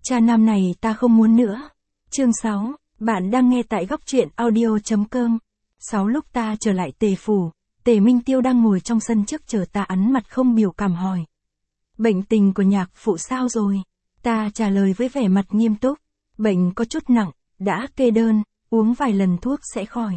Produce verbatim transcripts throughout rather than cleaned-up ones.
Cha nam này ta không muốn nữa. Chương sáu, bạn đang nghe tại góc truyện audio chấm com. sáu Lúc ta trở lại Tề phủ, Tề Minh Tiêu đang ngồi trong sân trước chờ ta, ắn mặt không biểu cảm hỏi. Bệnh tình của nhạc phụ sao rồi? Ta trả lời với vẻ mặt nghiêm túc. Bệnh có chút nặng, đã kê đơn, uống vài lần thuốc sẽ khỏi.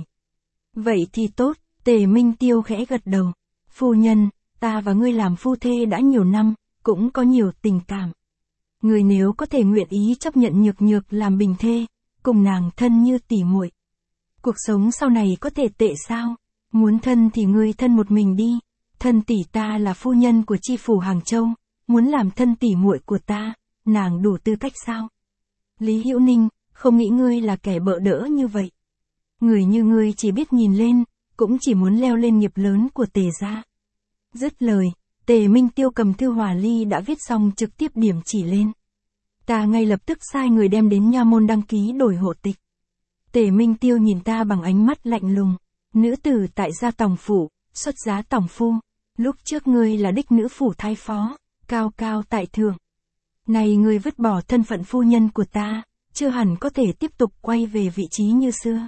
Vậy thì tốt, Tề Minh Tiêu khẽ gật đầu. Phu nhân, ta và ngươi làm phu thê đã nhiều năm, cũng có nhiều tình cảm. Ngươi nếu có thể nguyện ý chấp nhận Nhược Nhược làm bình thê, cùng nàng thân như tỉ muội. Cuộc sống sau này có thể tệ sao? Muốn thân thì ngươi thân một mình đi. Thân tỷ ta là phu nhân của chi phủ Hàng Châu, muốn làm thân tỷ muội của ta, nàng đủ tư cách sao? Lý Hữu Ninh, không nghĩ ngươi là kẻ bợ đỡ như vậy. Người như ngươi chỉ biết nhìn lên, cũng chỉ muốn leo lên nghiệp lớn của Tề gia. Dứt lời, Tề Minh Tiêu cầm thư hòa ly đã viết xong trực tiếp điểm chỉ lên. Ta ngay lập tức sai người đem đến nha môn đăng ký đổi hộ tịch. Tề Minh Tiêu nhìn ta bằng ánh mắt lạnh lùng. Nữ tử tại gia tòng phủ, xuất giá tòng phu. Lúc trước ngươi là đích nữ phủ thái phó, cao cao tại thượng. Này ngươi vứt bỏ thân phận phu nhân của ta, chưa hẳn có thể tiếp tục quay về vị trí như xưa.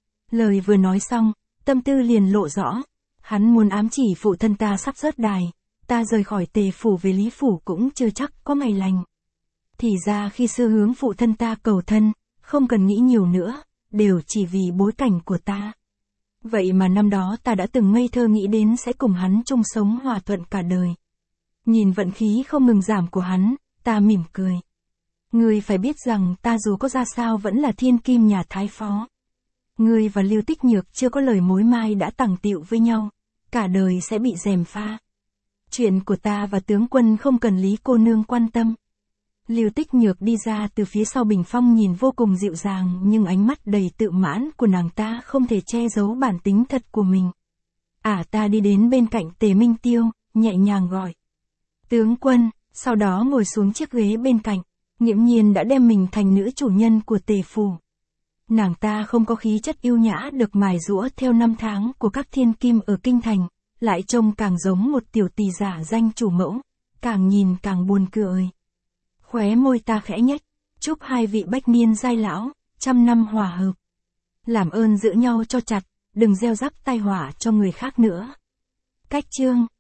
Lời vừa nói xong, tâm tư liền lộ rõ. Hắn muốn ám chỉ phụ thân ta sắp rớt đài, ta rời khỏi Tề phủ về Lý phủ cũng chưa chắc có ngày lành. Thì ra khi xưa hướng phụ thân ta cầu thân, không cần nghĩ nhiều nữa, đều chỉ vì bối cảnh của ta. Vậy mà năm đó ta đã từng ngây thơ nghĩ đến sẽ cùng hắn chung sống hòa thuận cả đời. Nhìn vận khí không ngừng giảm của hắn, ta mỉm cười. Ngươi phải biết rằng ta dù có ra sao vẫn là thiên kim nhà thái phó. Ngươi và Lưu Tích Nhược chưa có lời mối mai đã tằng tịu với nhau, cả đời sẽ bị gièm pha. Chuyện của ta và tướng quân không cần Lý cô nương quan tâm. Lưu Tích Nhược đi ra từ phía sau bình phong nhìn vô cùng dịu dàng, nhưng ánh mắt đầy tự mãn của nàng ta không thể che giấu bản tính thật của mình. Ả ta đi đến bên cạnh Tề Minh Tiêu, nhẹ nhàng gọi. Tướng quân, sau đó ngồi xuống chiếc ghế bên cạnh, nghiễm nhiên đã đem mình thành nữ chủ nhân của Tề phủ. Nàng ta không có khí chất yêu nhã được mài giũa theo năm tháng của các thiên kim ở kinh thành, lại trông càng giống một tiểu tỳ giả danh chủ mẫu, càng nhìn càng buồn cười. Khóe môi ta khẽ nhếch, chúc hai vị bách niên giai lão, trăm năm hòa hợp. Làm ơn giữ nhau cho chặt, đừng gieo rắc tai họa cho người khác nữa. Cách chương